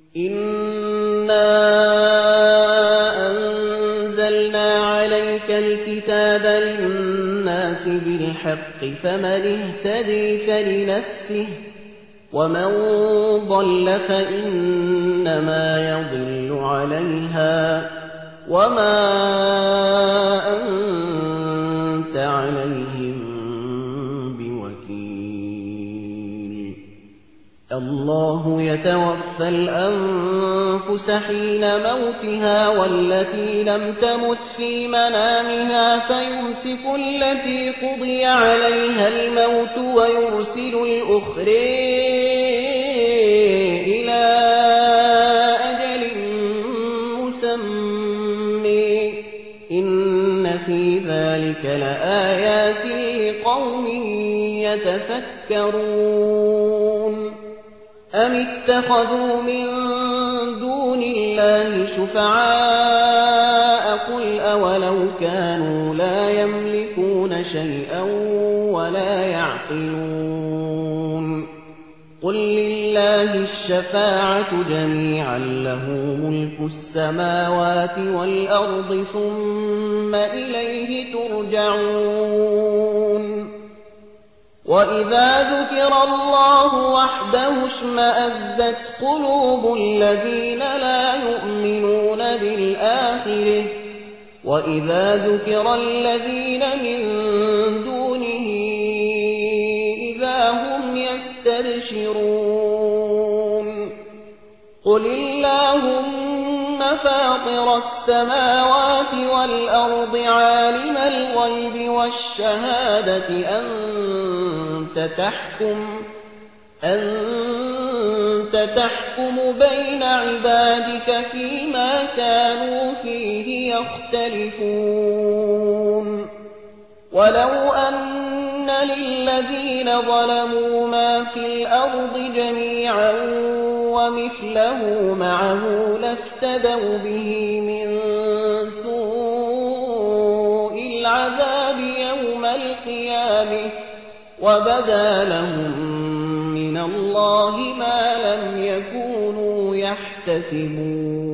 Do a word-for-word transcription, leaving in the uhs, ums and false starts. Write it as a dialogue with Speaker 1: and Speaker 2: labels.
Speaker 1: إنا أنزلنا عليك الكتاب للناس بالحق فمن اهتدي فلنفسه ومن ضل فإنما يضل عليها وما أنت عليهم بوكيل. الله يتوفى الأنفس حين موتها والتي لم تمت في منامها فيمسك التي قضي عليها الموت ويرسل الأخرى إلى أجل مسمى إن في ذلك لآيات لقوم يتفكرون. أم اتخذوا من دون الله شفعاء قل أولو كانوا لا يملكون شيئا ولا يعقلون. قل لله الشفاعة جميعا له ملك السماوات والأرض ثم إليه ترجعون. وإذا ذكر الله وحده اشمأزت قلوب الذين لا يؤمنون بالآخرة وإذا ذكر الذين من دونه إذا هم يستبشرون. قل اللهم فاطر السماوات والأرض عالم الغيب والشهادة أنت تحكم أنت تحكم بين عبادك فيما كانوا فيه يختلفون. ولو أن للذين ظلموا ما في الأرض جميعا ومثله معه لافتدوا به من سوء العذاب يوم القيامة وبدا لهم من الله ما لم يكونوا يحتسبون.